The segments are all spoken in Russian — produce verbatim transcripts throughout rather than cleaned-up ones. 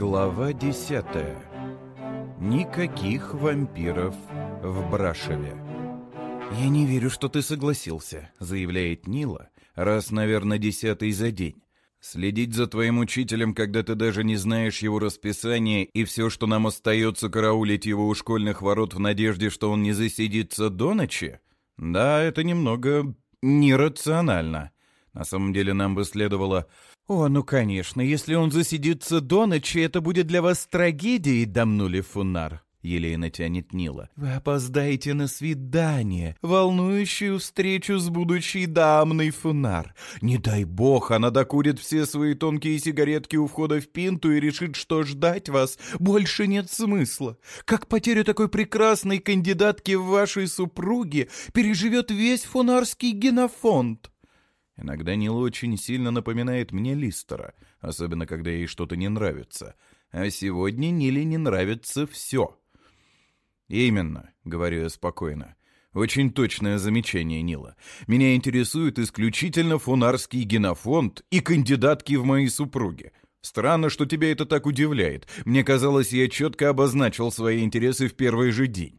Глава десятая. Никаких вампиров в Брашеве. «Я не верю, что ты согласился», — заявляет Нила, раз, наверное, десятый за день. «Следить за твоим учителем, когда ты даже не знаешь его расписание, и все, что нам остается, караулить его у школьных ворот в надежде, что он не засидится до ночи? Да, это немного нерационально. На самом деле нам бы следовало... «О, ну конечно, если он засидится до ночи, это будет для вас трагедией», — дамнули Фунар. Елейно тянет Нила. «Вы опоздаете на свидание, волнующую встречу с будущей дамной, Фунар. Не дай бог, она докурит все свои тонкие сигаретки у входа в Пинту и решит, что ждать вас больше нет смысла. Как потерю такой прекрасной кандидатки в вашей супруге переживет весь фунарский генофонд». Иногда Нила очень сильно напоминает мне Листера, особенно когда ей что-то не нравится. А сегодня Ниле не нравится все. «Именно», — говорю я спокойно. «Очень точное замечание, Нила. Меня интересует исключительно фунарский генофонд и кандидатки в мои супруги. Странно, что тебя это так удивляет. Мне казалось, я четко обозначил свои интересы в первый же день».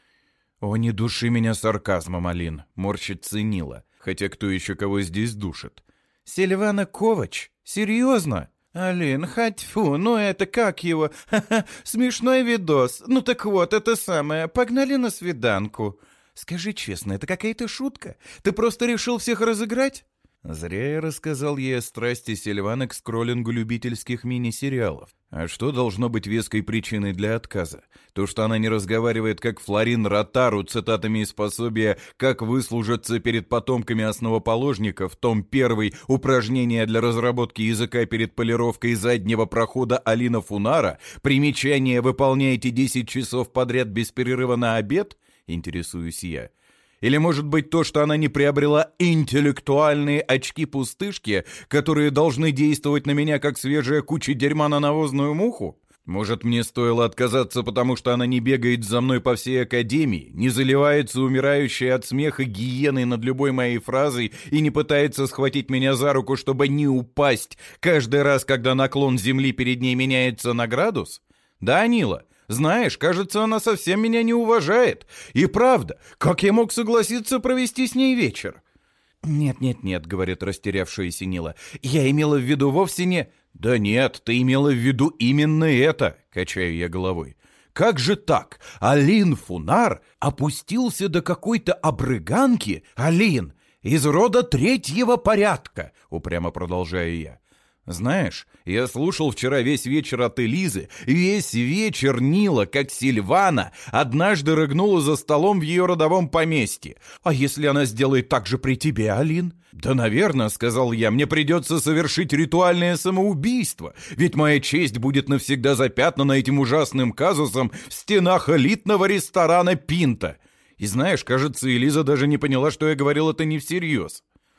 «О, не души меня сарказмом, Алин», — морщится Нила. Хотя кто еще кого здесь душит? «Сильвана Ковач? Серьезно?» «Алин, хоть фу, ну это как его? Ха-ха, смешной видос. Ну так вот, это самое, погнали на свиданку». «Скажи честно, это какая-то шутка? Ты просто решил всех разыграть?» Зря я рассказал ей о страсти Сильваны к скроллингу любительских мини-сериалов. А что должно быть веской причиной для отказа? То, что она не разговаривает как Флорин Ротару цитатами из пособия «Как выслужиться перед потомками основоположников», том первый «Упражнения для разработки языка перед полировкой заднего прохода Алина Фунара», примечание «Выполняйте десять часов подряд без перерыва на обед», интересуюсь я. Или, может быть, то, что она не приобрела интеллектуальные очки-пустышки, которые должны действовать на меня, как свежая куча дерьма на навозную муху? Может, мне стоило отказаться, потому что она не бегает за мной по всей академии, не заливается умирающей от смеха гиеной над любой моей фразой и не пытается схватить меня за руку, чтобы не упасть каждый раз, когда наклон земли перед ней меняется на градус? Да, Нила? Знаешь, кажется, она совсем меня не уважает. И правда, как я мог согласиться провести с ней вечер? «Нет-нет-нет», — говорит растерявшаяся Нила, — «я имела в виду вовсе не...» «Да нет, ты имела в виду именно это», — качаю я головой. «Как же так? Алин Фунар опустился до какой-то обрыганки? Алин, из рода третьего порядка», — упрямо продолжаю я. «Знаешь, я слушал вчера весь вечер от Элизы, весь вечер Нила, как Сильвана, однажды рыгнула за столом в ее родовом поместье. А если она сделает так же при тебе, Алин?» «Да, наверное, — сказал я, — мне придется совершить ритуальное самоубийство, ведь моя честь будет навсегда запятнана этим ужасным казусом в стенах элитного ресторана Пинта». И знаешь, кажется, Элиза даже не поняла, что я говорил это не всерьез.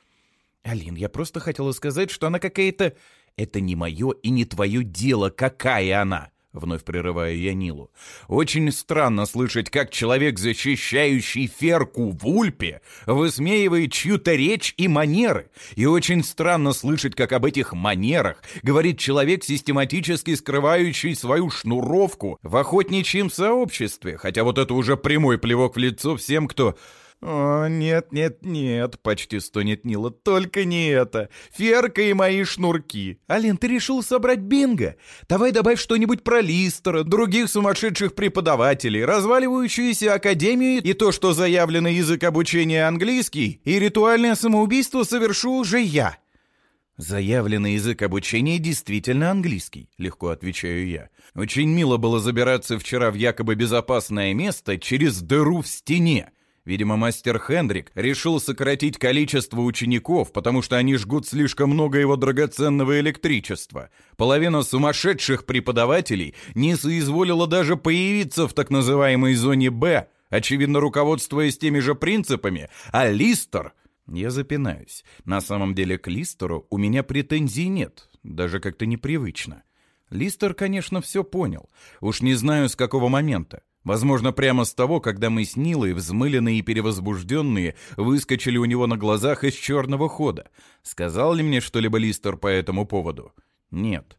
«Алин, я просто хотела сказать, что она какая-то...» «Это не мое и не твое дело, какая она!» Вновь прерываю я Нилу. «Очень странно слышать, как человек, защищающий Ферку в Ульпе, высмеивает чью-то речь и манеры. И очень странно слышать, как об этих манерах говорит человек, систематически скрывающий свою шнуровку в охотничьем сообществе. Хотя вот это уже прямой плевок в лицо всем, кто...» «О, нет-нет-нет», — почти стонет Нила, — «только не это. Ферка и мои шнурки». «Алин, ты решил собрать бинго? Давай добавь что-нибудь про Листера, других сумасшедших преподавателей, разваливающуюся академию и то, что заявленный язык обучения английский, и ритуальное самоубийство совершу уже я». «Заявленный язык обучения действительно английский», — легко отвечаю я. «Очень мило было забираться вчера в якобы безопасное место через дыру в стене. Видимо, мастер Хендрик решил сократить количество учеников, потому что они жгут слишком много его драгоценного электричества. Половина сумасшедших преподавателей не соизволила даже появиться в так называемой зоне «Б», очевидно, руководствуясь теми же принципами, а Листер... Я запинаюсь. На самом деле к Листеру у меня претензий нет, даже как-то непривычно. Листер, конечно, все понял. Уж не знаю, с какого момента. Возможно, прямо с того, когда мы с Нилой, взмыленные и перевозбужденные, выскочили у него на глазах из черного хода. Сказал ли мне что-либо Листер по этому поводу? Нет.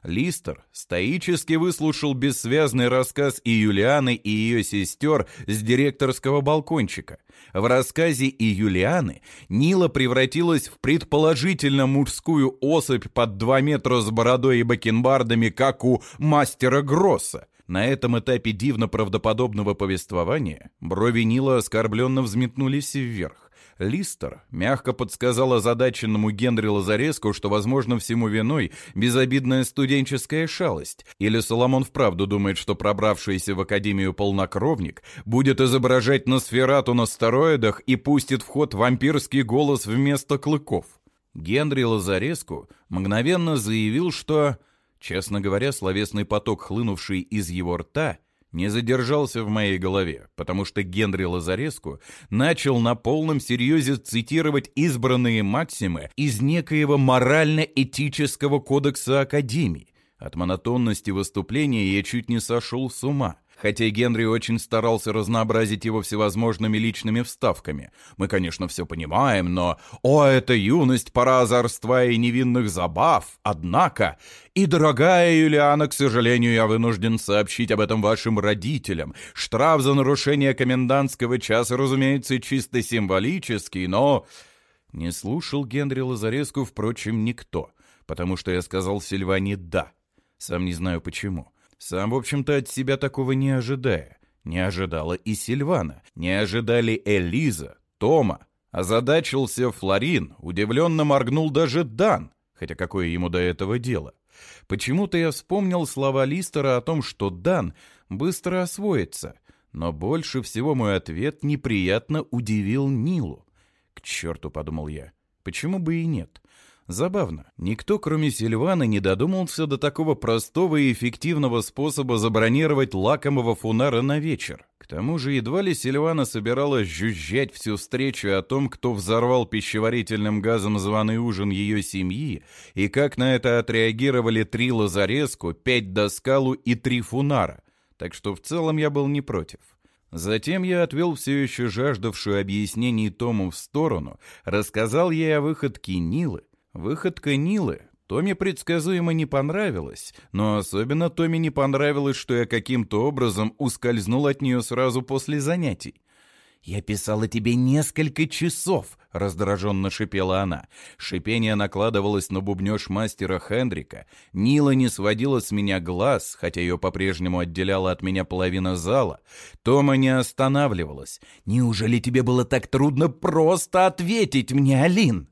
Листер стоически выслушал бессвязный рассказ и Юлианы, и ее сестер с директорского балкончика. В рассказе и Юлианы Нила превратилась в предположительно мужскую особь под два метра с бородой и бакенбардами, как у мастера Гросса. На этом этапе дивно правдоподобного повествования брови Нила оскорбленно взметнулись вверх. Листер мягко подсказал озадаченному Генри Лазареску, что, возможно, всему виной безобидная студенческая шалость, или Соломон вправду думает, что пробравшийся в академию полнокровник будет изображать Носферату на стероидах и пустит в ход вампирский голос вместо клыков. Генри Лазареску мгновенно заявил, что, честно говоря, словесный поток, хлынувший из его рта, не задержался в моей голове, потому что Генри Лазареску начал на полном серьезе цитировать избранные максимы из некоего морально-этического кодекса Академии. От монотонности выступления я чуть не сошел с ума. Хотя Генри очень старался разнообразить его всевозможными личными вставками. Мы, конечно, все понимаем, но... О, это юность, пора озорства и невинных забав! Однако... И, дорогая Юлиана, к сожалению, я вынужден сообщить об этом вашим родителям. Штраф за нарушение комендантского часа, разумеется, чисто символический, но... Не слушал Генри Лазареску, впрочем, никто, потому что я сказал Сильване «да». Сам не знаю почему. Сам, в общем-то, от себя такого не ожидая. Не ожидала и Сильвана, не ожидали Элиза, Тома. Озадачился Флорин, удивленно моргнул даже Дан, хотя какое ему до этого дело. Почему-то я вспомнил слова Листера о том, что Дан быстро освоится, но больше всего мой ответ неприятно удивил Нилу. К черту, подумал я, почему бы и нет? Забавно, никто, кроме Сильвана, не додумался до такого простого и эффективного способа забронировать лакомого фунара на вечер. К тому же едва ли Сильвана собиралась жужжать всю встречу о том, кто взорвал пищеварительным газом званый ужин ее семьи, и как на это отреагировали три Лазареску, пять Доскалу и три Фунара. Так что в целом я был не против. Затем я отвел все еще жаждавшую объяснений Тому в сторону, рассказал ей о выходке Нилы. Выходка Нилы Томе предсказуемо не понравилась, но особенно Томе не понравилось, что я каким-то образом ускользнул от нее сразу после занятий. «Я писала тебе несколько часов», — раздраженно шипела она. Шипение накладывалось на бубнёж мастера Хендрика. Нила не сводила с меня глаз, хотя ее по-прежнему отделяла от меня половина зала. Тома не останавливалась. «Неужели тебе было так трудно просто ответить мне, Алин?»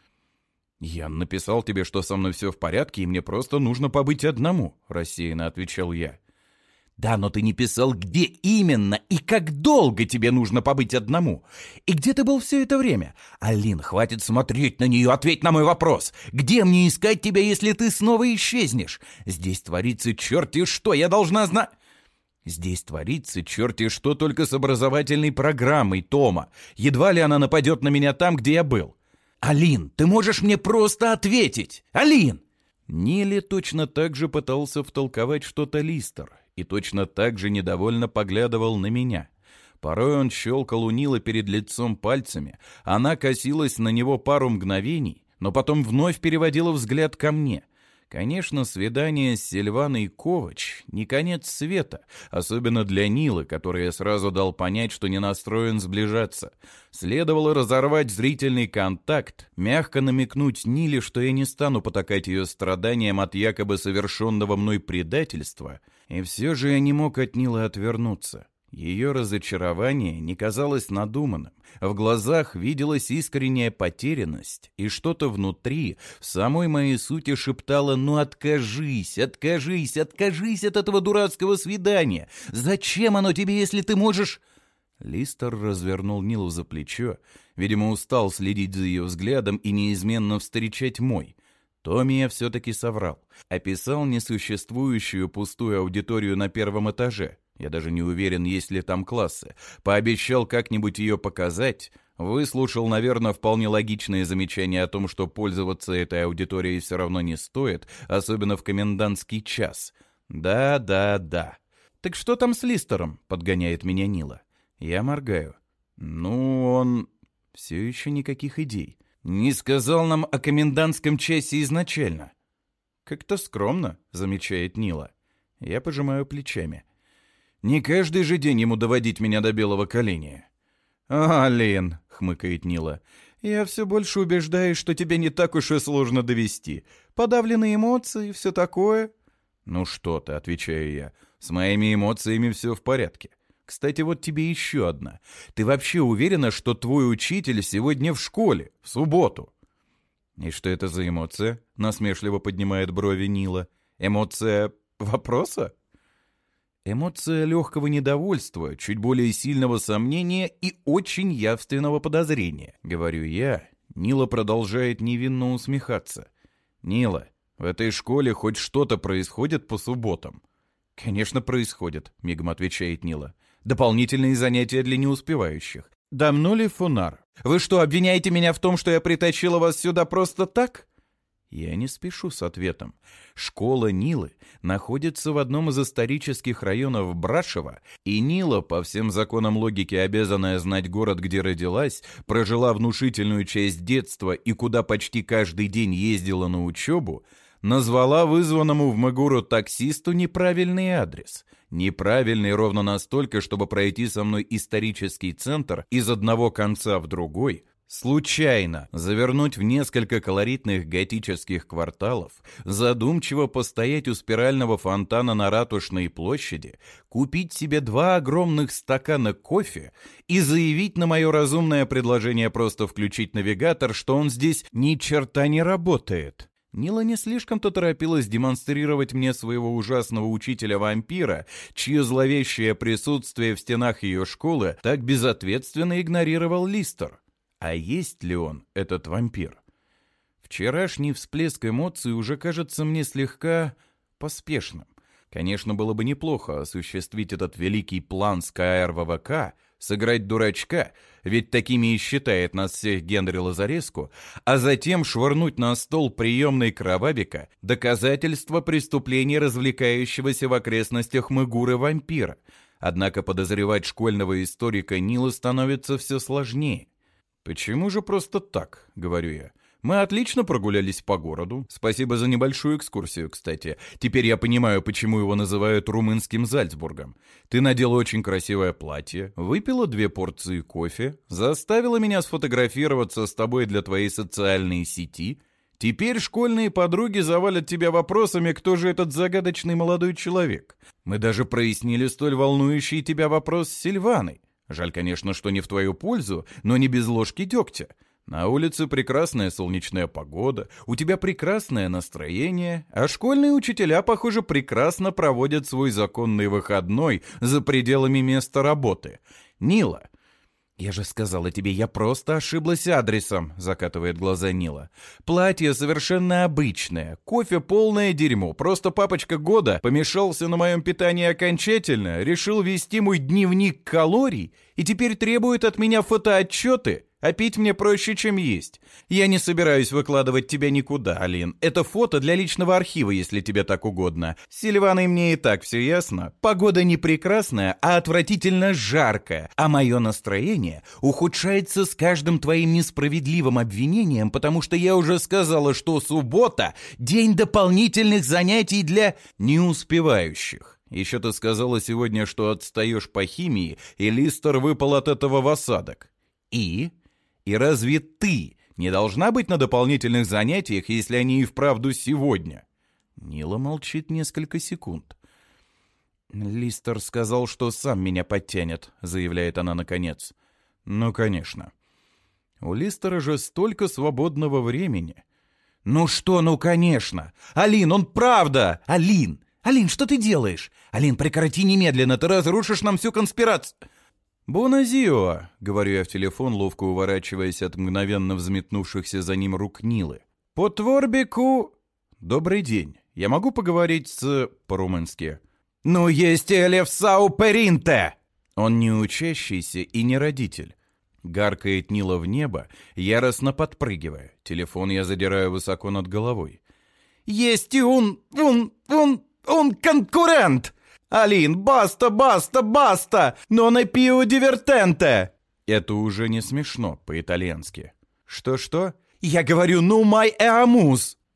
«Я написал тебе, что со мной все в порядке, и мне просто нужно побыть одному», — рассеянно отвечал я. «Да, но ты не писал, где именно и как долго тебе нужно побыть одному. И где ты был все это время? Алин, хватит смотреть на нее, ответь на мой вопрос. Где мне искать тебя, если ты снова исчезнешь? Здесь творится черти что, я должна знать...» «Здесь творится черти что только с образовательной программой Тома. Едва ли она нападет на меня там, где я был». «Алин, ты можешь мне просто ответить! Алин!» Ниле точно так же пытался втолковать что-то Листер и точно так же недовольно поглядывал на меня. Порой он щелкал у Нилы перед лицом пальцами, она косилась на него пару мгновений, но потом вновь переводила взгляд ко мне. Конечно, свидание с Сильваной Ковач не конец света, особенно для Нилы, которой я сразу дал понять, что не настроен сближаться. Следовало разорвать зрительный контакт, мягко намекнуть Ниле, что я не стану потакать ее страданиям от якобы совершенного мной предательства, и все же я не мог от Нилы отвернуться. Ее разочарование не казалось надуманным. В глазах виделась искренняя потерянность, и что-то внутри, в самой моей сути шептало: «Ну откажись, откажись, откажись от этого дурацкого свидания! Зачем оно тебе, если ты можешь...» Листер развернул Нилу за плечо, видимо, устал следить за ее взглядом и неизменно встречать мой. Томми я все-таки соврал. Описал несуществующую пустую аудиторию на первом этаже. Я даже не уверен, есть ли там классы. Пообещал как-нибудь ее показать. Выслушал, наверное, вполне логичные замечания о том, что пользоваться этой аудиторией все равно не стоит, особенно в комендантский час. Да, да, да. «Так что там с Листером?» — подгоняет меня Нила. Я моргаю. Ну, он... Все еще никаких идей. Не сказал нам о комендантском часе изначально. «Как-то скромно», — замечает Нила. Я пожимаю плечами. «Не каждый же день ему доводить меня до белого коленя». «А, Лин», — хмыкает Нила, — «я все больше убеждаюсь, что тебя не так уж и сложно довести. Подавленные эмоции, все такое». «Ну что ты», — отвечаю я, — «с моими эмоциями все в порядке. Кстати, вот тебе еще одна. Ты вообще уверена, что твой учитель сегодня в школе, в субботу?» «И что это за эмоция?» — насмешливо поднимает брови Нила. «Эмоция вопроса?» «Эмоция легкого недовольства, чуть более сильного сомнения и очень явственного подозрения», — говорю я. Нила продолжает невинно усмехаться. «Нила, в этой школе хоть что-то происходит по субботам?» «Конечно, происходит», — мигом отвечает Нила. «Дополнительные занятия для неуспевающих. Давно ли фонар? Вы что, обвиняете меня в том, что я притащила вас сюда просто так?» Я не спешу с ответом. Школа Нилы находится в одном из исторических районов Брашева, и Нила, по всем законам логики обязанная знать город, где родилась, прожила внушительную часть детства и куда почти каждый день ездила на учебу, назвала вызванному в Мэгуру таксисту неправильный адрес. Неправильный ровно настолько, чтобы пройти со мной исторический центр из одного конца в другой, случайно завернуть в несколько колоритных готических кварталов, задумчиво постоять у спирального фонтана на Ратушной площади, купить себе два огромных стакана кофе и заявить на мое разумное предложение просто включить навигатор, что он здесь ни черта не работает. Нила не слишком-то торопилась демонстрировать мне своего ужасного учителя-вампира, чье зловещее присутствие в стенах ее школы так безответственно игнорировал Листер. А есть ли он, этот вампир? Вчерашний всплеск эмоций уже кажется мне слегка поспешным. Конечно, было бы неплохо осуществить этот великий план с ка эр вэ вэ ка, сыграть дурачка, ведь такими и считает нас всех Генри Лазареску, а затем швырнуть на стол приемной кровавика доказательства преступления развлекающегося в окрестностях Мэгуры вампира. Однако подозревать школьного историка Нилы становится все сложнее. «Почему же просто так?» — говорю я. «Мы отлично прогулялись по городу. Спасибо за небольшую экскурсию, кстати. Теперь я понимаю, почему его называют румынским Зальцбургом. Ты надела очень красивое платье, выпила две порции кофе, заставила меня сфотографироваться с тобой для твоей социальной сети. Теперь школьные подруги завалят тебя вопросами, кто же этот загадочный молодой человек. Мы даже прояснили столь волнующий тебя вопрос с Сильваной. Жаль, конечно, что не в твою пользу, но не без ложки дегтя. На улице прекрасная солнечная погода, у тебя прекрасное настроение, а школьные учителя, похоже, прекрасно проводят свой законный выходной за пределами места работы. Нила, «Я же сказала тебе, я просто ошиблась адресом», — закатывает глаза Нила. «Платье совершенно обычное, кофе полное дерьмо, просто папочка года помешался на моем питании окончательно, решил вести мой дневник калорий и теперь требует от меня фотоотчеты, а пить мне проще, чем есть. Я не собираюсь выкладывать тебя никуда, Алин. Это фото для личного архива, если тебе так угодно. С Сильваной мне и так все ясно. Погода не прекрасная, а отвратительно жаркая. А мое настроение ухудшается с каждым твоим несправедливым обвинением, потому что я уже сказала, что суббота – день дополнительных занятий для неуспевающих. Еще ты сказала сегодня, что отстаешь по химии, и Листер выпал от этого в осадок. И... И разве ты не должна быть на дополнительных занятиях, если они и вправду сегодня?» Нила молчит несколько секунд. «Листер сказал, что сам меня подтянет», — заявляет она наконец. «Ну, конечно. У Листера же столько свободного времени». «Ну что, ну, конечно! Алин, он правда! Алин! Алин, что ты делаешь? Алин, прекрати немедленно, ты разрушишь нам всю конспирацию!» «Боназио», — говорю я в телефон, ловко уворачиваясь от мгновенно взметнувшихся за ним рук Нилы. «По творбику...» «Добрый день. Я могу поговорить с...» по-румынски. «Ну есть элев сау перинте!» Он не учащийся и не родитель. Гаркает Нила в небо, яростно подпрыгивая. Телефон я задираю высоко над головой. «Есть и он... он... он... он конкурент!» «Алин, баста, баста, баста! Non è più divertente!» Это уже не смешно по-итальянски. «Что-что?» «Я говорю, ну май эамус!»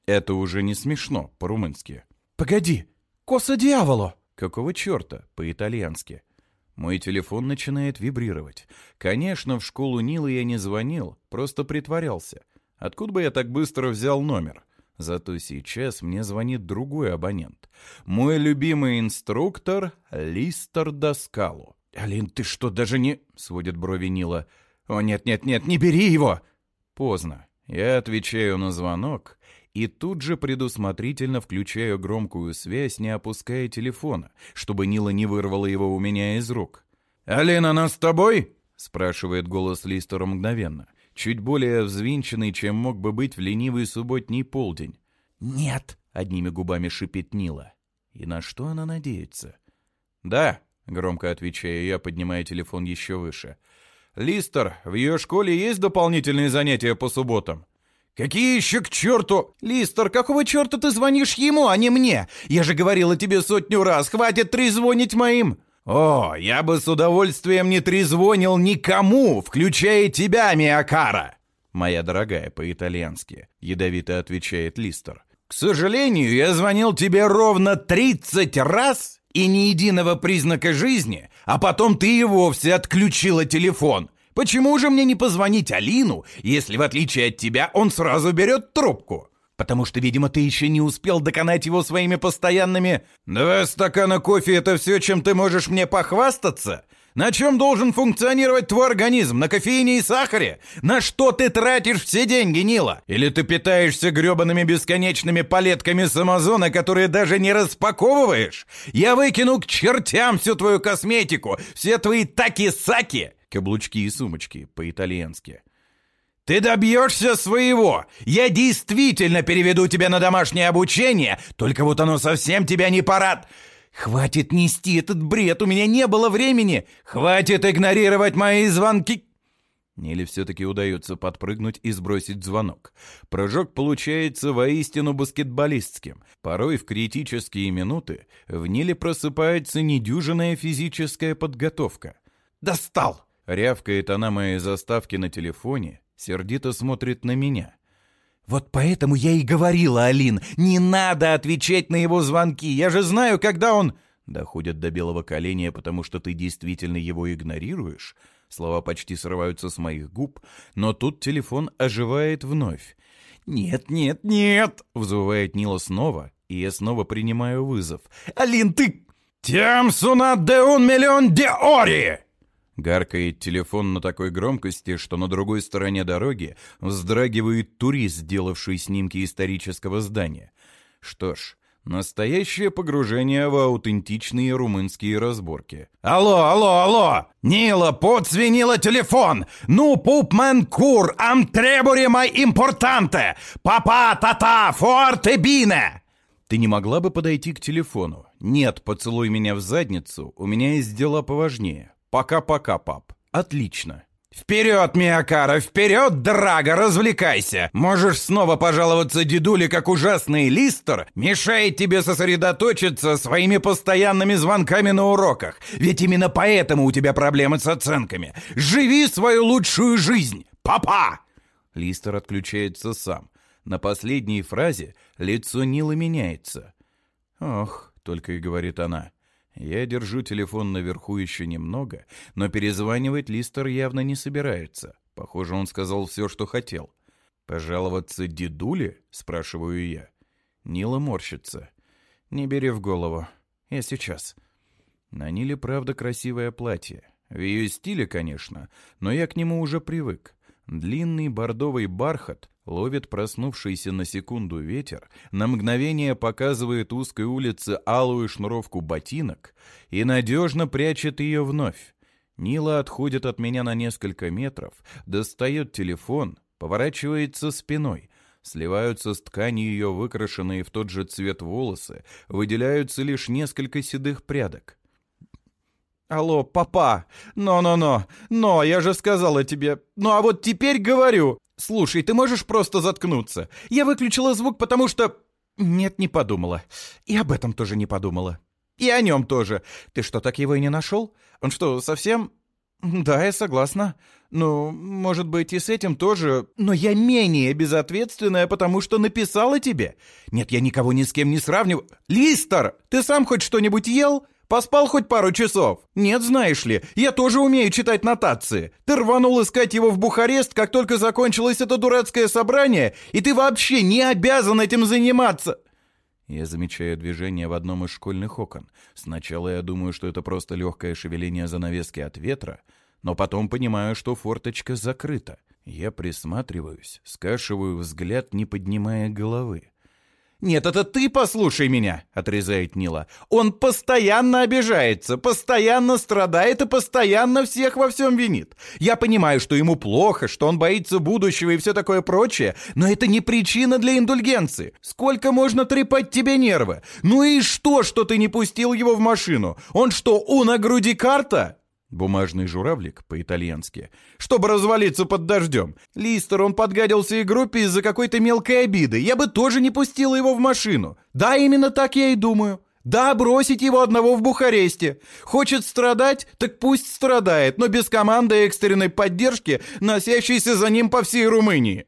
Это уже не смешно по-румынски. «Погоди! Коса дьяволу!» Какого черта по-итальянски? Мой телефон начинает вибрировать. Конечно, в школу Нилы я не звонил, просто притворялся. Откуда бы я так быстро взял номер? Зато сейчас мне звонит другой абонент. Мой любимый инструктор Листер Доскалу. «Алин, ты что, даже не...» — сводит брови Нила. «О, нет-нет-нет, не бери его!» Поздно. Я отвечаю на звонок и тут же предусмотрительно включаю громкую связь, не опуская телефона, чтобы Нила не вырвала его у меня из рук. «Алин, она с тобой?» — спрашивает голос Листера мгновенно, чуть более взвинченный, чем мог бы быть в ленивый субботний полдень. «Нет!» — одними губами шипит Нила. И на что она надеется? «Да!» — громко отвечаю я, поднимая телефон еще выше. «Листер, в ее школе есть дополнительные занятия по субботам?» «Какие еще к черту?» «Листер, какого черта ты звонишь ему, а не мне? Я же говорила тебе сотню раз, хватит трезвонить моим!» «О, я бы с удовольствием не трезвонил никому, включая тебя, Миакара!» «Моя дорогая» по-итальянски, ядовито отвечает Листер. «К сожалению, я звонил тебе ровно тридцать раз и ни единого признака жизни, а потом ты и вовсе отключила телефон. Почему же мне не позвонить Алину, если, в отличие от тебя, он сразу берет трубку? Потому что, видимо, ты еще не успел доконать его своими постоянными... Два стакана кофе — это все, чем ты можешь мне похвастаться? На чем должен функционировать твой организм? На кофеине и сахаре? На что ты тратишь все деньги, Нила? Или ты питаешься гребаными бесконечными палетками с Амазона, которые даже не распаковываешь? Я выкину к чертям всю твою косметику, все твои таки-саки!» Каблучки и сумочки по-итальянски. «Ты добьешься своего! Я действительно переведу тебя на домашнее обучение, только вот оно совсем тебя не порад. Хватит нести этот бред, у меня не было времени! Хватит игнорировать мои звонки!» Ниле все-таки удается подпрыгнуть и сбросить звонок. Прыжок получается воистину баскетболистским. Порой в критические минуты в Ниле просыпается недюжинная физическая подготовка. «Достал!» — рявкает она моей заставки на телефоне, сердито смотрит на меня. «Вот поэтому я и говорила, Алин, не надо отвечать на его звонки, я же знаю, когда он...» Доходят до белого коленя, потому что ты действительно его игнорируешь. Слова почти срываются с моих губ, но тут телефон оживает вновь. «Нет, нет, нет!» — взвывает Нила снова, и я снова принимаю вызов. «Алин, ты... Тям сунат де un миллион де ори!» Гаркает телефон на такой громкости, что на другой стороне дороги вздрагивает турист, сделавший снимки исторического здания. Что ж, настоящее погружение в аутентичные румынские разборки. «Алло, алло, алло! Нила, подзвенила телефон! Ну, пупмен кур, ам требури май импортанте! Папа, тата, форте бине!» Ты не могла бы подойти к телефону? Нет, поцелуй меня в задницу, у меня есть дела поважнее. Пока-пока, пап. Отлично. «Вперед, Миакара, вперед, Драго, развлекайся! Можешь снова пожаловаться дедуле, как ужасный Листер мешает тебе сосредоточиться своими постоянными звонками на уроках, ведь именно поэтому у тебя проблемы с оценками. Живи свою лучшую жизнь, папа!» Листер отключается сам. На последней фразе лицо Нилы меняется. «Ох», — только и говорит она. Я держу телефон наверху еще немного, но перезванивать Листер явно не собирается. Похоже, он сказал все, что хотел. «Пожаловаться дедуле?» — спрашиваю я. Нила морщится. «Не бери в голову. Я сейчас». На Ниле правда красивое платье. В ее стиле, конечно, но я к нему уже привык. Длинный бордовый бархат ловит проснувшийся на секунду ветер, на мгновение показывает узкой улице алую шнуровку ботинок и надежно прячет ее вновь. Нила отходит от меня на несколько метров, достает телефон, поворачивается спиной. Сливаются с тканью ее выкрашенные в тот же цвет волосы, выделяются лишь несколько седых прядок. «Алло, папа! Но-но-но! Но, я же сказала тебе! Ну а вот теперь говорю! Слушай, ты можешь просто заткнуться? Я выключила звук, потому что...» «Нет, не подумала. И об этом тоже не подумала. И о нем тоже. Ты что, так его и не нашел? Он что, совсем...» Да, я согласна. Ну, может быть, и с этим тоже. Но я менее безответственная, потому что написала тебе. Нет, я никого ни с кем не сравниваю. Листер, ты сам хоть что-нибудь ел? Поспал хоть пару часов? Нет, знаешь ли, я тоже умею читать нотации. Ты рванул искать его в Бухарест, как только закончилось это дурацкое собрание, и ты вообще не обязан этим заниматься. Я замечаю движение в одном из школьных окон. Сначала я думаю, что это просто легкое шевеление занавески от ветра, но потом понимаю, что форточка закрыта. Я присматриваюсь, скашиваю взгляд, не поднимая головы. «Нет, это ты послушай меня», — отрезает Нила. «Он постоянно обижается, постоянно страдает и постоянно всех во всем винит. Я понимаю, что ему плохо, что он боится будущего и все такое прочее, но это не причина для индульгенции. Сколько можно трепать тебе нервы? Ну и что, что ты не пустил его в машину? Он что, уна груди карта?» Бумажный журавлик по-итальянски. «Чтобы развалиться под дождем. Листер, он подгадил всей группе из-за какой-то мелкой обиды. Я бы тоже не пустила его в машину. Да, именно так я и думаю. Да, бросить его одного в Бухаресте. Хочет страдать, так пусть страдает, но без команды экстренной поддержки, носящейся за ним по всей Румынии».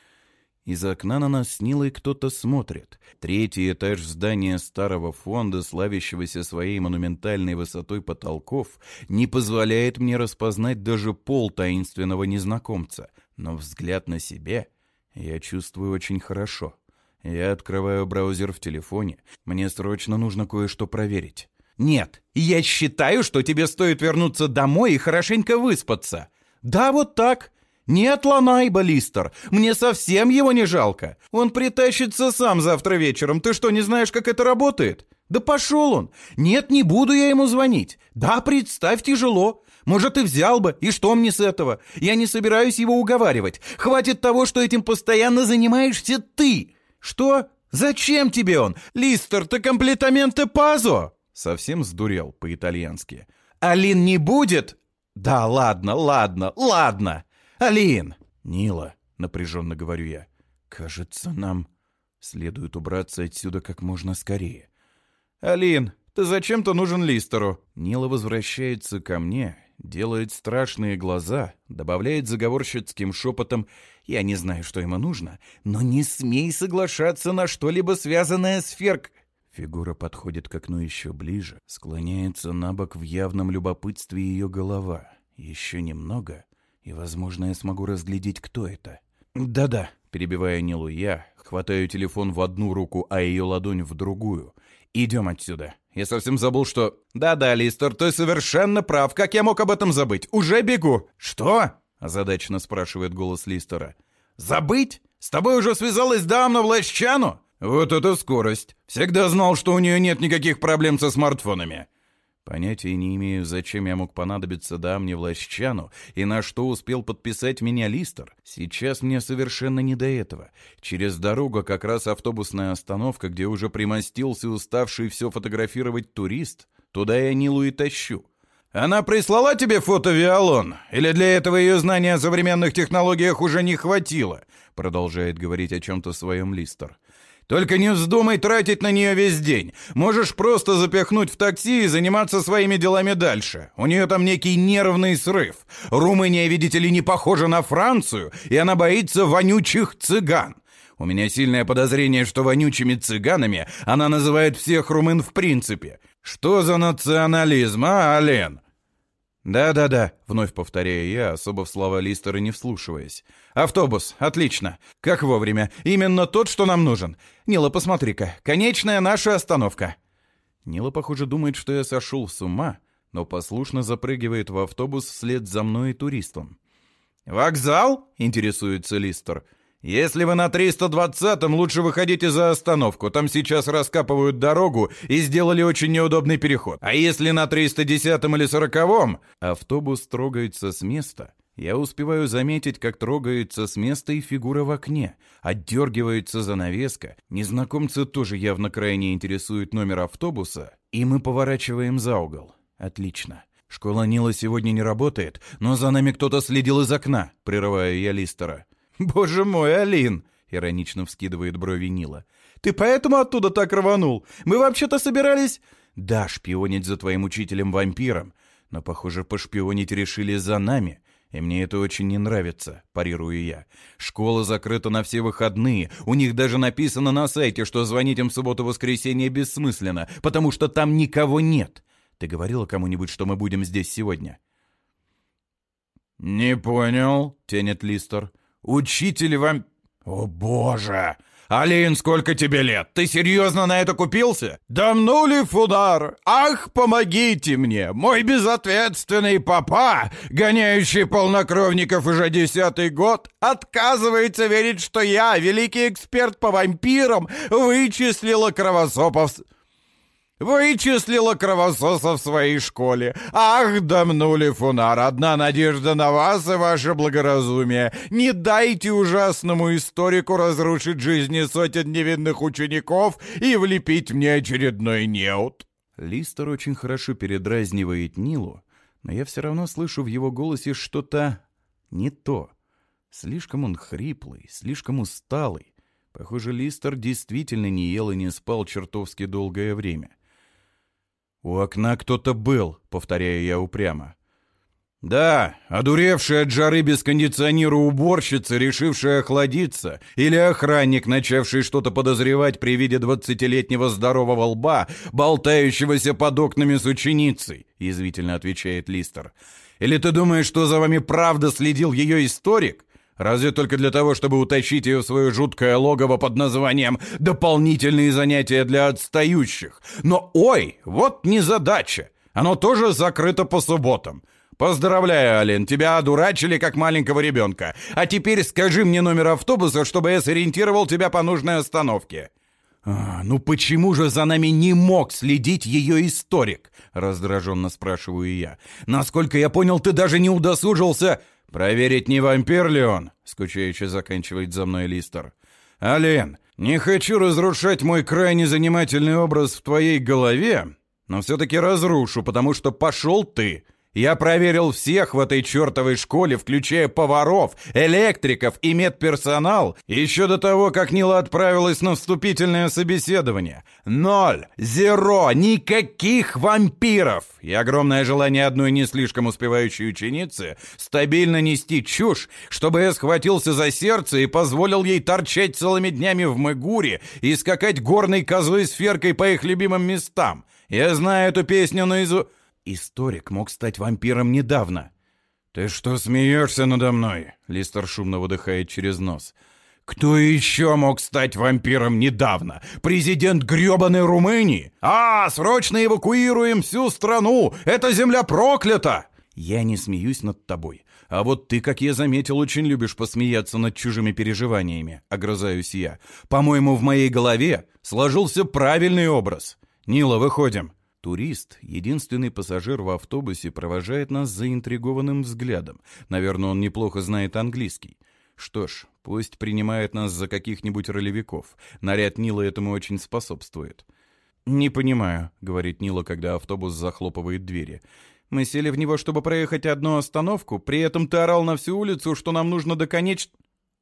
Из окна на нас с Нилой кто-то смотрит. Третий этаж здания старого фонда, славящегося своей монументальной высотой потолков, не позволяет мне распознать даже пол таинственного незнакомца. Но взгляд на себе я чувствую очень хорошо. Я открываю браузер в телефоне. Мне срочно нужно кое-что проверить. «Нет, я считаю, что тебе стоит вернуться домой и хорошенько выспаться. Да, вот так. Нет, Ланайба, Листер, мне совсем его не жалко. Он притащится сам завтра вечером. Ты что, не знаешь, как это работает? Да пошел он. Нет, не буду я ему звонить. Да, представь, тяжело. Может, и взял бы, и что мне с этого? Я не собираюсь его уговаривать. Хватит того, что этим постоянно занимаешься ты. Что? Зачем тебе он? Листер, ты комплетаменте пазо? Совсем сдурел по-итальянски. Алин не будет? Да, ладно, ладно, ладно. Алин! Нила, напряженно говорю я. Кажется, нам следует убраться отсюда как можно скорее. Алин, ты зачем-то нужен Листеру. Нила возвращается ко мне, делает страшные глаза, добавляет заговорщицким шепотом: я не знаю, что ему нужно, но не смей соглашаться на что-либо связанное с Ферк. Фигура подходит к окну еще ближе, склоняется на бок, в явном любопытстве ее голова. Еще немного, и, возможно, я смогу разглядеть, кто это. Да-да, перебивая Нилу я, хватаю телефон в одну руку, а ее ладонь в другую. Идем отсюда. Я совсем забыл, что... Да-да, Листер, ты совершенно прав. Как я мог об этом забыть? Уже бегу. Что? Озадаченно спрашивает голос Листера. Забыть? С тобой уже связалась Дамна Влащану? Вот это скорость. Всегда знал, что у нее нет никаких проблем со смартфонами. Понятия не имею, зачем я мог понадобиться Дамне Влащану и на что успел подписать меня Листер. Сейчас мне совершенно не до этого. Через дорогу как раз автобусная остановка, где уже примостился уставший все фотографировать турист. Туда я Нилу и тащу. Она прислала тебе фото Виолон? Или для этого ее знания о современных технологиях уже не хватило? Продолжает говорить о чем-то своем Листер. Только не вздумай тратить на нее весь день. Можешь просто запихнуть в такси и заниматься своими делами дальше. У нее там некий нервный срыв. Румыния, видите ли, не похожа на Францию, и она боится вонючих цыган. У меня сильное подозрение, что вонючими цыганами она называет всех румын в принципе. Что за национализм, а, Ален? «Да-да-да», — вновь повторяю я, особо в слова Листера не вслушиваясь. «Автобус, отлично. Как вовремя. Именно тот, что нам нужен. Нила, посмотри-ка. Конечная наша остановка». Нила, похоже, думает, что я сошел с ума, но послушно запрыгивает в автобус вслед за мной и туристом. «Вокзал?» — интересуется Листер. «Если вы на триста двадцатом, лучше выходите за остановку. Там сейчас раскапывают дорогу и сделали очень неудобный переход. А если на триста десятом или сороковом...» Автобус трогается с места. Я успеваю заметить, как трогается с места и фигура в окне. Отдергивается занавеска. Незнакомца тоже явно крайне интересует номер автобуса. И мы поворачиваем за угол. Отлично. Школа Нила сегодня не работает, но за нами кто-то следил из окна, прерываю я Листера. «Боже мой, Алин!» — иронично вскидывает брови Нила. «Ты поэтому оттуда так рванул? Мы вообще-то собирались...» «Да, шпионить за твоим учителем-вампиром. Но, похоже, пошпионить решили за нами, и мне это очень не нравится, парирую я. Школа закрыта на все выходные, у них даже написано на сайте, что звонить им в субботу-воскресенье бессмысленно, потому что там никого нет. Ты говорила кому-нибудь, что мы будем здесь сегодня?» «Не понял», — тянет Листер. «Учитель вам...» «О, боже! Алин, сколько тебе лет? Ты серьезно на это купился? Дамнули фудар! Ах, помогите мне! Мой безответственный папа, гоняющий полнокровников уже десятый год, отказывается верить, что я, великий эксперт по вампирам, вычислила кровососов... Вычислила кровососа в своей школе. Ах, дамнули фунар, одна надежда на вас и ваше благоразумие. Не дайте ужасному историку разрушить жизни сотен невинных учеников и влепить мне очередной неуд». Листер очень хорошо передразнивает Нилу, но я все равно слышу в его голосе что-то не то. Слишком он хриплый, слишком усталый. Похоже, Листер действительно не ел и не спал чертовски долгое время. «У окна кто-то был», — повторяю я упрямо. «Да, одуревшая от жары без кондиционера уборщица, решившая охладиться, или охранник, начавший что-то подозревать при виде двадцатилетнего здорового лба, болтающегося под окнами с ученицей», — язвительно отвечает Листер. «Или ты думаешь, что за вами правда следил ее историк? Разве только для того, чтобы утащить ее в свое жуткое логово под названием «Дополнительные занятия для отстающих». Но, ой, вот незадача. Оно тоже закрыто по субботам. Поздравляю, Ален, тебя одурачили, как маленького ребенка. А теперь скажи мне номер автобуса, чтобы я сориентировал тебя по нужной остановке». «А, ну почему же за нами не мог следить ее историк?» — раздраженно спрашиваю я. «Насколько я понял, ты даже не удосужился...» «Проверить, не вампир ли он?» — скучающе заканчивает за мной Листер. «Ален, не хочу разрушать мой крайне занимательный образ в твоей голове, но все-таки разрушу, потому что пошел ты. Я проверил всех в этой чертовой школе, включая поваров, электриков и медперсонал, еще до того, как Нила отправилась на вступительное собеседование. Ноль, зеро, никаких вампиров! И огромное желание одной не слишком успевающей ученицы стабильно нести чушь, чтобы я схватился за сердце и позволил ей торчать целыми днями в Мэгуре и скакать горной козой с феркой по их любимым местам. Я знаю эту песню наизусть. Историк мог стать вампиром недавно. «Ты что, смеешься надо мной?» Листер шумно выдыхает через нос. «Кто еще мог стать вампиром недавно? Президент гребаной Румынии? А, срочно эвакуируем всю страну! Эта земля проклята!» «Я не смеюсь над тобой. А вот ты, как я заметил, очень любишь посмеяться над чужими переживаниями», — огрызаюсь я. «По-моему, в моей голове сложился правильный образ. Нила, выходим». Турист, единственный пассажир в автобусе, провожает нас заинтригованным взглядом. Наверное, он неплохо знает английский. Что ж, пусть принимает нас за каких-нибудь ролевиков. Наряд Нилы этому очень способствует. «Не понимаю», — говорит Нила, когда автобус захлопывает двери. «Мы сели в него, чтобы проехать одну остановку, при этом ты орал на всю улицу, что нам нужно до конеч...»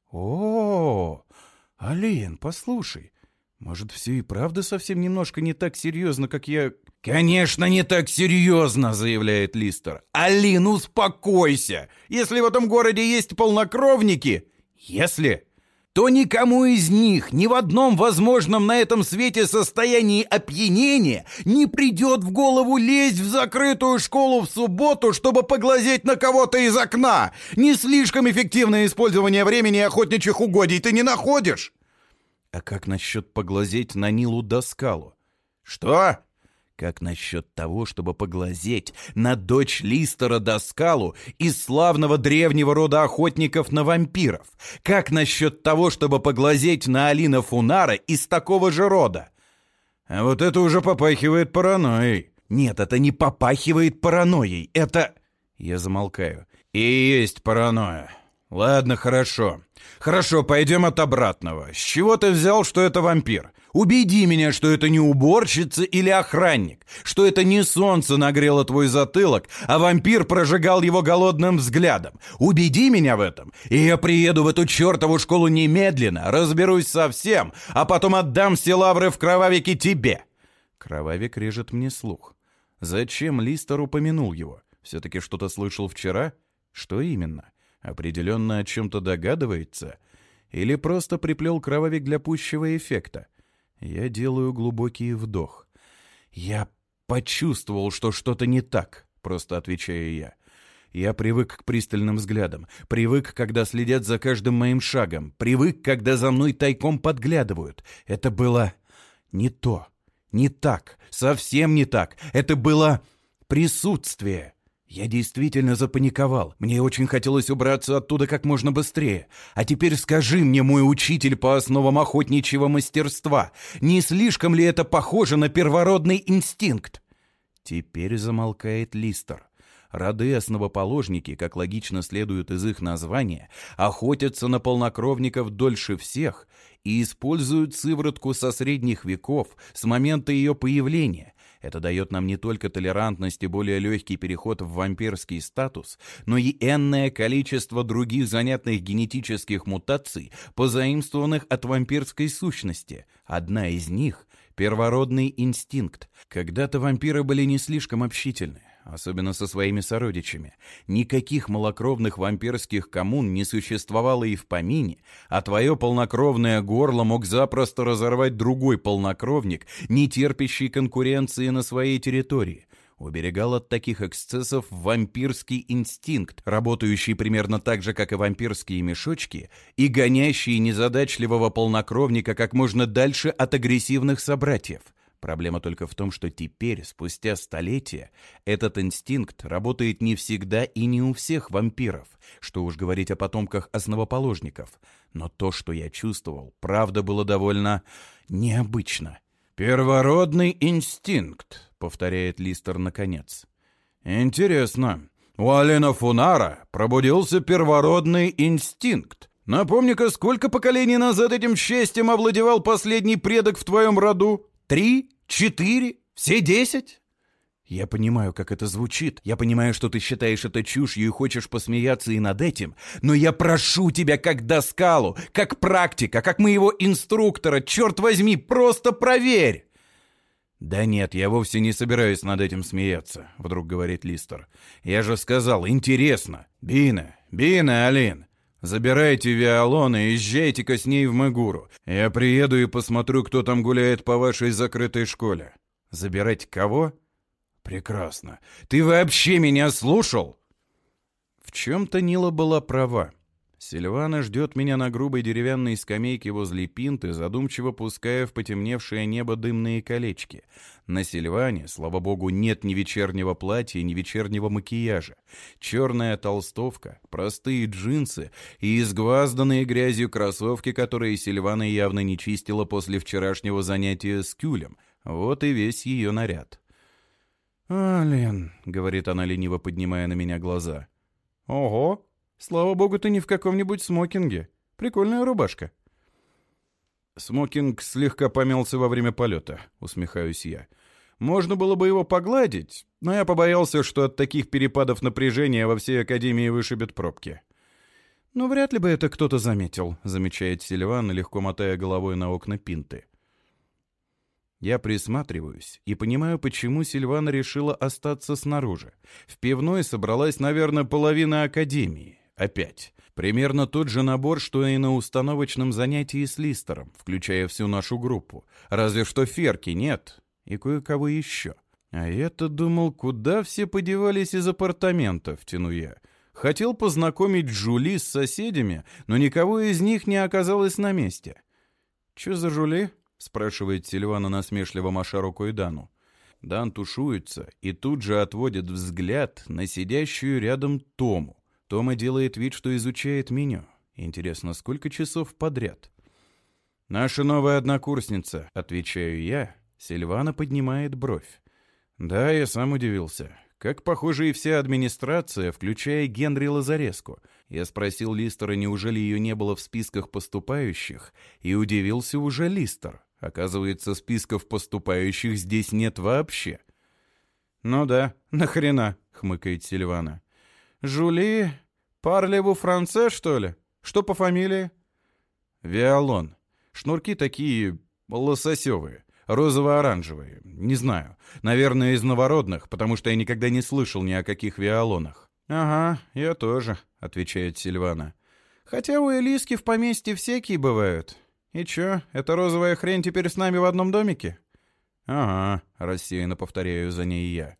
«О, Ален, послушай, может, все и правда совсем немножко не так серьезно, как я...» «Конечно, не так серьезно», — заявляет Листер. «Алин, успокойся! Если в этом городе есть полнокровники, если, то никому из них ни в одном возможном на этом свете состоянии опьянения не придет в голову лезть в закрытую школу в субботу, чтобы поглазеть на кого-то из окна. Не слишком эффективное использование времени и охотничьих угодий ты не находишь?» «А как насчет поглазеть на Нилу Доскалу?» «Что?» «Как насчет того, чтобы поглазеть на дочь Листера Доскалу из славного древнего рода охотников на вампиров? Как насчет того, чтобы поглазеть на Алина Фунара из такого же рода?» «А вот это уже попахивает паранойей». «Нет, это не попахивает паранойей, это...» Я замолкаю. «И есть паранойя. Ладно, хорошо. Хорошо, пойдем от обратного. С чего ты взял, что это вампир? Убеди меня, что это не уборщица или охранник, что это не солнце нагрело твой затылок, а вампир прожигал его голодным взглядом. Убеди меня в этом, и я приеду в эту чертову школу немедленно, разберусь со всем, а потом отдам все лавры в кровавике тебе». Кровавик режет мне слух. Зачем Листер упомянул его? Все-таки что-то слышал вчера? Что именно? Определенно о чем-то догадывается? Или просто приплел кровавик для пущего эффекта? Я делаю глубокий вдох. «Я почувствовал, что что-то не так», — просто отвечаю я. Я привык к пристальным взглядам, привык, когда следят за каждым моим шагом, привык, когда за мной тайком подглядывают. Это было не то, не так, совсем не так. Это было присутствие. Я действительно запаниковал. Мне очень хотелось убраться оттуда как можно быстрее. А теперь скажи мне, мой учитель по основам охотничьего мастерства, не слишком ли это похоже на первородный инстинкт? Теперь замолкает Листер. Роды-основоположники, как логично следует из их названия, охотятся на полнокровников дольше всех и используют сыворотку со средних веков, с момента ее появления. Это дает нам не только толерантность и более легкий переход в вампирский статус, но и энное количество других занятных генетических мутаций, позаимствованных от вампирской сущности. Одна из них — первородный инстинкт. Когда-то вампиры были не слишком общительны, особенно со своими сородичами. Никаких малокровных вампирских коммун не существовало и в помине, а твое полнокровное горло мог запросто разорвать другой полнокровник, не терпящий конкуренции на своей территории. Уберегал от таких эксцессов вампирский инстинкт, работающий примерно так же, как и вампирские мешочки, и гонящий незадачливого полнокровника как можно дальше от агрессивных собратьев. Проблема только в том, что теперь, спустя столетия, этот инстинкт работает не всегда и не у всех вампиров, что уж говорить о потомках основоположников. Но то, что я чувствовал, правда было довольно необычно. «Первородный инстинкт», — повторяет Листер наконец. «Интересно. У Алена Фунара пробудился первородный инстинкт. Напомни-ка, сколько поколений назад этим счастьем овладевал последний предок в твоем роду? Три? Четыре? Все десять?» Я понимаю, как это звучит. Я понимаю, что ты считаешь это чушью и хочешь посмеяться и над этим. Но я прошу тебя как доскалу, как практика, как моего инструктора. Черт возьми, просто проверь! «Да нет, я вовсе не собираюсь над этим смеяться», — вдруг говорит Листер. «Я же сказал, интересно. Бина, Бина, Алин, забирайте Виолон и езжайте-ка с ней в Мегуру. Я приеду и посмотрю, кто там гуляет по вашей закрытой школе». «Забирать кого?» «Прекрасно. Ты вообще меня слушал?» В чем-то Нила была права. Сильвана ждет меня на грубой деревянной скамейке возле пинты, задумчиво пуская в потемневшее небо дымные колечки. На Сильване, слава богу, нет ни вечернего платья, ни вечернего макияжа. Черная толстовка, простые джинсы и изгвазданные грязью кроссовки, которые Сильвана явно не чистила после вчерашнего занятия с Кюлем. Вот и весь ее наряд. «Ален», — говорит она, лениво поднимая на меня глаза. «Ого! Слава богу, ты не в каком-нибудь смокинге. Прикольная рубашка». «Смокинг слегка помялся во время полета», — усмехаюсь я. «Можно было бы его погладить, но я побоялся, что от таких перепадов напряжения во всей академии вышибет пробки». «Ну, вряд ли бы это кто-то заметил», — замечает Сильвана, легко мотая головой на окна пинты. Я присматриваюсь и понимаю, почему Сильвана решила остаться снаружи. В пивной собралась, наверное, половина академии. Опять. Примерно тот же набор, что и на установочном занятии с Листером, включая всю нашу группу. Разве что Ферки нет. И кое-кого еще. А я-то думал, куда все подевались из апартаментов, тяну я. Хотел познакомить Жули с соседями, но никого из них не оказалось на месте. «Че за Жули?» — спрашивает Сильвана, насмешливо маша рукой Дану. Дан тушуется и тут же отводит взгляд на сидящую рядом Тому. Тома делает вид, что изучает меню. Интересно, сколько часов подряд? «Наша новая однокурсница», — отвечаю я. Сильвана поднимает бровь. Да, я сам удивился. Как, похоже, и вся администрация, включая Генри Лазареску. Я спросил Листера, неужели ее не было в списках поступающих, и удивился уже Листер. Оказывается, списков поступающих здесь нет вообще. «Ну да, нахрена?» — хмыкает Сильвана. «Жули? Парлеву Франце, что ли? Что по фамилии?» «Виолон. Шнурки такие лососевые. розово-оранжевые. Не знаю. Наверное, из новородных, потому что я никогда не слышал ни о каких виолонах». «Ага, я тоже», — отвечает Сильвана. «Хотя у Элиски в поместье всякие бывают. И чё, эта розовая хрень теперь с нами в одном домике?» «Ага», — рассеянно повторяю за ней я.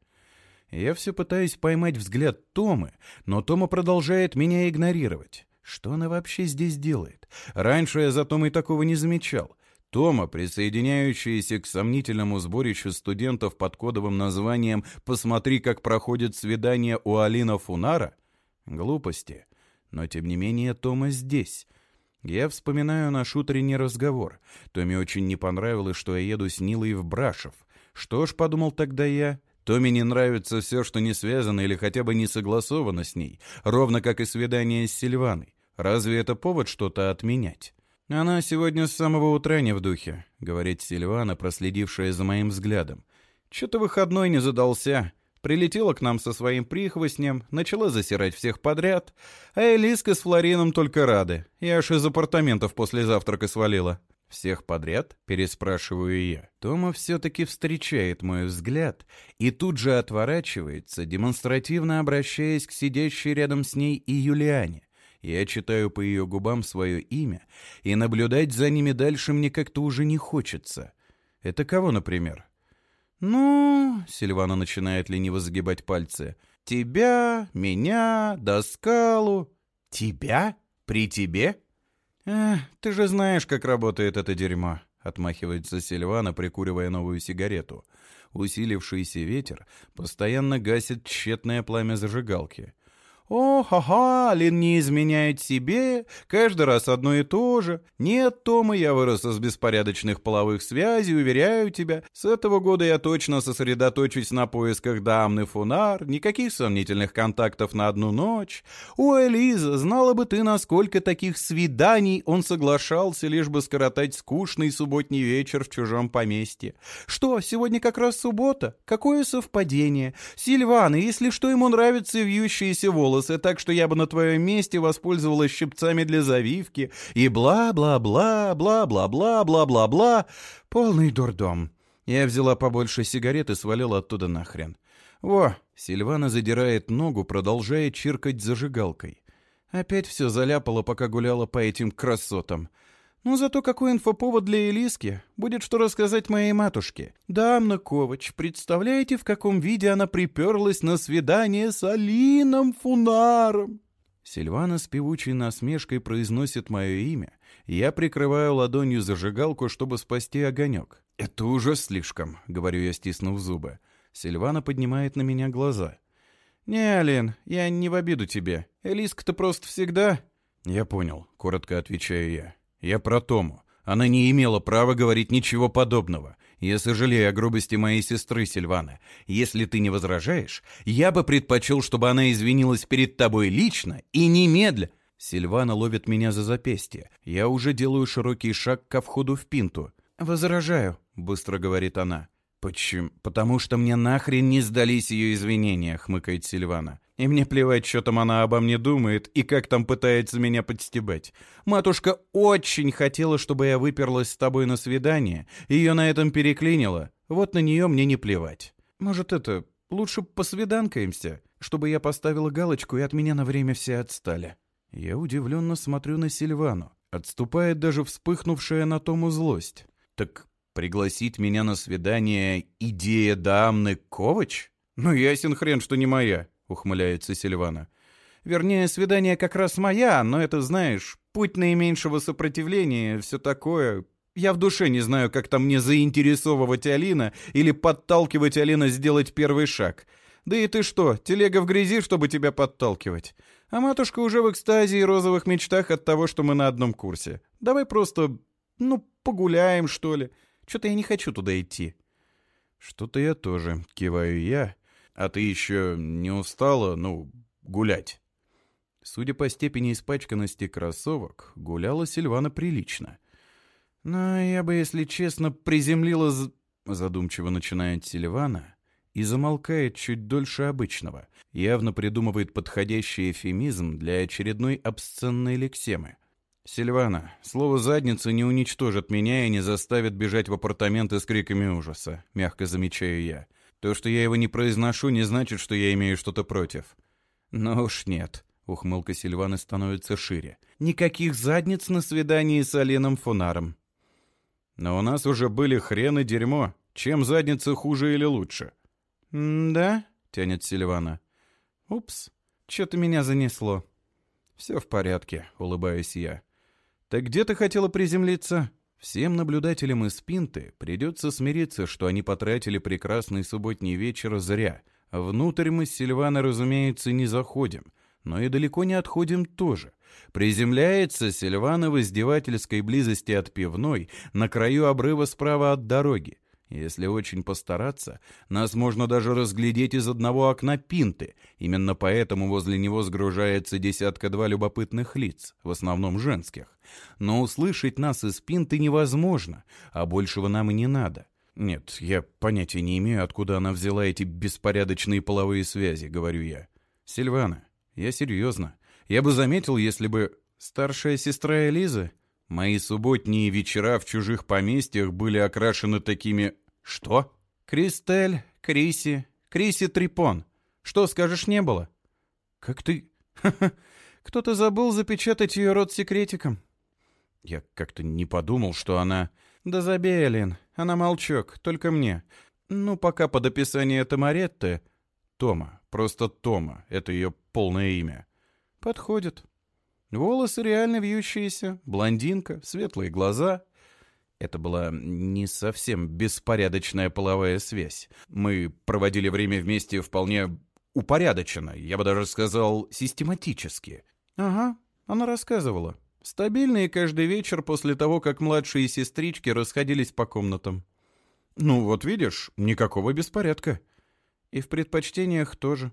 Я все пытаюсь поймать взгляд Томы, но Тома продолжает меня игнорировать. Что она вообще здесь делает? Раньше я за Томой такого не замечал. Тома, присоединяющаяся к сомнительному сборищу студентов под кодовым названием «Посмотри, как проходит свидание у Алина Фунара». Глупости. Но, тем не менее, Тома здесь. Я вспоминаю наш утренний разговор. Томе очень не понравилось, что я еду с Нилой в Брашов. Что ж, подумал тогда я, Томе не нравится все, что не связано или хотя бы не согласовано с ней, ровно как и свидание с Сильваной. Разве это повод что-то отменять? «Она сегодня с самого утра не в духе», — говорит Сильвана, проследившая за моим взглядом. «Чё-то выходной не задался. Прилетела к нам со своим прихвостнем, начала засирать всех подряд, а Элиска с Флорином только рады. Я аж из апартаментов после завтрака свалила». «Всех подряд?» — переспрашиваю я. Тома все-таки встречает мой взгляд и тут же отворачивается, демонстративно обращаясь к сидящей рядом с ней и Юлиане. Я читаю по ее губам свое имя, и наблюдать за ними дальше мне как-то уже не хочется. Это кого, например? «Ну...» — Сильвана начинает лениво загибать пальцы. «Тебя, меня, Доскалу». «Тебя? При тебе?» «Эх, ты же знаешь, как работает это дерьмо», — отмахивается Сильвана, прикуривая новую сигарету. Усилившийся ветер постоянно гасит тщетное пламя зажигалки. «О, ха-ха, Лин не изменяет себе, каждый раз одно и то же. Нет, Тома, я вырос из беспорядочных половых связей, уверяю тебя. С этого года я точно сосредоточусь на поисках дамны Фунар, никаких сомнительных контактов на одну ночь. О, Элиза, знала бы ты, на сколько таких свиданий он соглашался, лишь бы скоротать скучный субботний вечер в чужом поместье. Что, сегодня как раз суббота? Какое совпадение? Сильвана, если что, ему нравятся вьющиеся волосы, так что я бы на твоем месте воспользовалась щипцами для завивки и бла-бла-бла, бла-бла-бла, бла-бла-бла. Полный дурдом. Я взяла побольше сигарет и свалила оттуда нахрен. Во, Сильвана задирает ногу, продолжая чиркать зажигалкой. Опять все заляпала, пока гуляла по этим красотам. Ну, зато какой инфоповод для Элиски. Будет что рассказать моей матушке. Дамна Ковач, представляете, в каком виде она приперлась на свидание с Алином Фунаром? Сильвана с певучей насмешкой произносит мое имя. Я прикрываю ладонью зажигалку, чтобы спасти огонек. «Это уже слишком», — говорю я, стиснув зубы. Сильвана поднимает на меня глаза. «Не, Алин, я не в обиду тебе. Элиска-то просто всегда...» «Я понял», — коротко отвечаю я. «Я про Тому. Она не имела права говорить ничего подобного. Я сожалею о грубости моей сестры, Сильвана. Если ты не возражаешь, я бы предпочел, чтобы она извинилась перед тобой лично и немедля». Сильвана ловит меня за запястье. Я уже делаю широкий шаг ко входу в пинту. «Возражаю», — быстро говорит она. «Почему? Потому что мне нахрен не сдались ее извинения», — хмыкает Сильвана. «И мне плевать, что там она обо мне думает и как там пытается меня подстебать. Матушка очень хотела, чтобы я выперлась с тобой на свидание, ее на этом переклинило. Вот на нее мне не плевать. Может, это, лучше посвиданкаемся, чтобы я поставила галочку и от меня на время все отстали». Я удивленно смотрю на Сильвану. Отступает даже вспыхнувшая на Тому злость. «Так пригласить меня на свидание — идея дамны Ковач? Ну, ясен хрен, что не моя», — ухмыляется Сильвана. «Вернее, свидание как раз моя, но это, знаешь, путь наименьшего сопротивления, все такое. Я в душе не знаю, как там мне заинтересовывать Алина или подталкивать Алина сделать первый шаг. Да и ты что, телега в грязи, чтобы тебя подталкивать? А матушка уже в экстазе и розовых мечтах от того, что мы на одном курсе. Давай просто, ну, погуляем, что ли. Что-то я не хочу туда идти». «Что-то я тоже», — киваю я. «А ты еще не устала, ну, гулять?» Судя по степени испачканности кроссовок, гуляла Сильвана прилично. «Но я бы, если честно, приземлила...» з- Задумчиво начинает Сильвана и замолкает чуть дольше обычного. Явно придумывает подходящий эвфемизм для очередной обсценной лексемы. «Сильвана, слово «задница» не уничтожит меня и не заставит бежать в апартаменты с криками ужаса», — мягко замечаю я. «То, что я его не произношу, не значит, что я имею что-то против». «Ну уж нет», — ухмылка Сильваны становится шире. «Никаких задниц на свидании с Алином Фунаром». «Но у нас уже были хрен и дерьмо. Чем задница хуже или лучше?» «Да?» — тянет Сильвана. «Упс, что-то меня занесло». «Все в порядке», — улыбаюсь я. «Так где ты хотела приземлиться?» Всем наблюдателям из Пинты придется смириться, что они потратили прекрасный субботний вечер зря. Внутрь мы с Сильваной, разумеется, не заходим, но и далеко не отходим тоже. Приземляется Сильвана в издевательской близости от пивной, на краю обрыва справа от дороги. Если очень постараться, нас можно даже разглядеть из одного окна Пинты. Именно поэтому возле него сгружается десятка-два любопытных лиц, в основном женских. Но услышать нас из Пинты невозможно, а большего нам и не надо. Нет, я понятия не имею, откуда она взяла эти беспорядочные половые связи, говорю я. Сильвана, я серьезно. Я бы заметил, если бы... Старшая сестра Элизы? Мои субботние вечера в чужих поместьях были окрашены такими... Что? Кристель, Криси, Криси Трипон. Что, скажешь, не было? Как ты... Кто-то забыл запечатать ее рот секретиком. Я как-то не подумал, что она... Да забей, Алин, она молчок, только мне. Ну, пока под описание Тамаретты... Тома, просто Тома, это ее полное имя. Подходит. Волосы реально вьющиеся, блондинка, светлые глаза. Это была не совсем беспорядочная половая связь. Мы проводили время вместе вполне упорядоченно, я бы даже сказал, систематически. Ага, она рассказывала. Стабильно и каждый вечер после того, как младшие сестрички расходились по комнатам. Ну вот видишь, никакого беспорядка. И в предпочтениях тоже.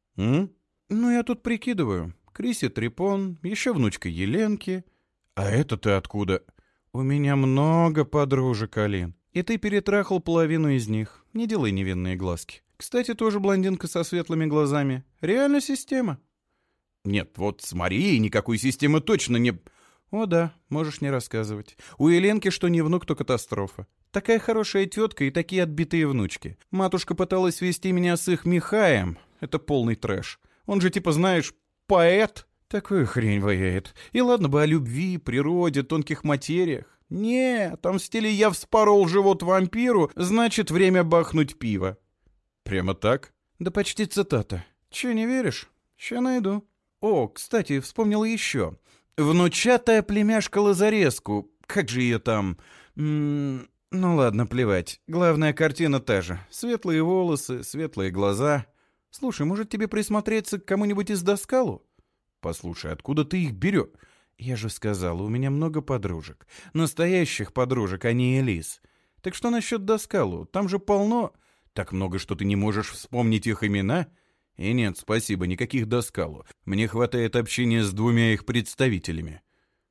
М? Ну я тут прикидываю. Криси Трипон, еще внучка Еленки. А это ты откуда? У меня много подружек, Алин. И ты перетрахал половину из них. Не делай невинные глазки. Кстати, тоже блондинка со светлыми глазами. Реально система. Нет, вот с Марией никакой системы точно не... О да, можешь не рассказывать. У Еленки что не внук, то катастрофа. Такая хорошая тетка и такие отбитые внучки. Матушка пыталась свести меня с их Михаем. Это полный трэш. Он же типа, знаешь... Поэт? Такую хрень ваяет. И ладно бы о любви, природе, тонких материях. Не, там в стиле «я вспорол живот вампиру», значит, время бахнуть пиво. Прямо так? Да почти цитата. Че, не веришь? Ща найду. О, кстати, вспомнил еще. Внучатая племяшка Лазареску. Как же ее там? М-м, ну ладно, плевать. Главная картина та же. Светлые волосы, светлые глаза... Слушай, может тебе присмотреться к кому-нибудь из Доскалу? Послушай, откуда ты их берешь? Я же сказала, у меня много подружек. Настоящих подружек, а не Элис. Так что насчет Доскалу? Там же полно... Так много, что ты не можешь вспомнить их имена? И нет, спасибо, никаких Доскалу. Мне хватает общения с двумя их представителями.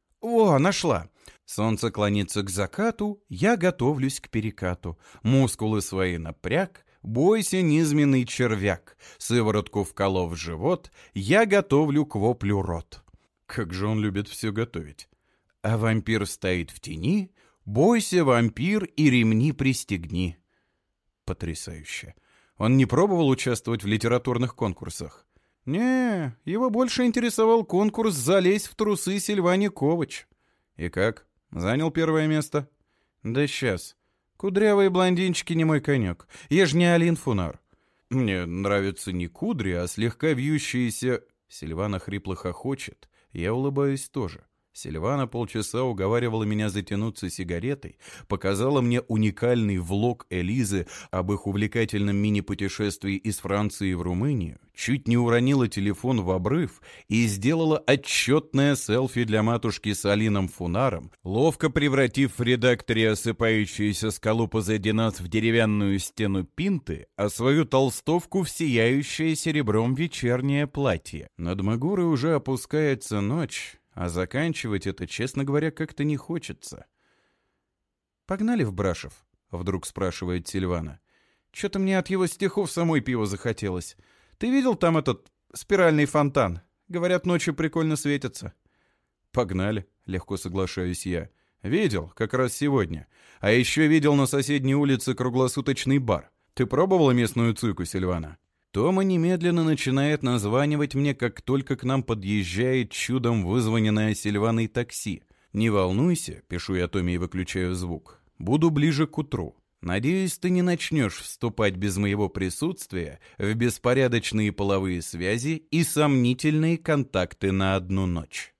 О, нашла. Солнце клонится к закату, я готовлюсь к перекату. Мускулы свои напряг. Бойся, низменный червяк, сыворотку вколов в живот, я готовлю к воплю рот. Как же он любит все готовить. А вампир стоит в тени, бойся, вампир, и ремни пристегни. Потрясающе. Он не пробовал участвовать в литературных конкурсах? Не, его больше интересовал конкурс «Залезь в трусы» Сильвани Ковач. И как? Занял первое место? Да сейчас. Кудрявые блондинчики не мой конек. Я же не Алин Фунар. Мне нравятся не кудри, а слегка вьющиеся... Сильвана хрипло хохочет. Я улыбаюсь тоже. Сильвана полчаса уговаривала меня затянуться сигаретой, показала мне уникальный влог Элизы об их увлекательном мини-путешествии из Франции в Румынию, чуть не уронила телефон в обрыв и сделала отчетное селфи для матушки с Алином Фунаром, ловко превратив в редакторе осыпающуюся скалу позади нас в деревянную стену Пинты, а свою толстовку в сияющее серебром вечернее платье. Над Магурой уже опускается ночь, а заканчивать это, честно говоря, как-то не хочется. «Погнали в Брашов?» — вдруг спрашивает Сильвана. «Чё-то мне от его стихов самой пива захотелось. Ты видел там этот спиральный фонтан? Говорят, ночью прикольно светится». Погнали, легко соглашаюсь я. Видел, как раз сегодня. А еще видел на соседней улице круглосуточный бар. Ты пробовала местную цыку, Сильвана? Тома немедленно начинает названивать мне, как только к нам подъезжает чудом вызванное Сильваной такси. «Не волнуйся», — пишу я Томе и выключаю звук. «Буду ближе к утру. Надеюсь, ты не начнешь вступать без моего присутствия в беспорядочные половые связи и сомнительные контакты на одну ночь».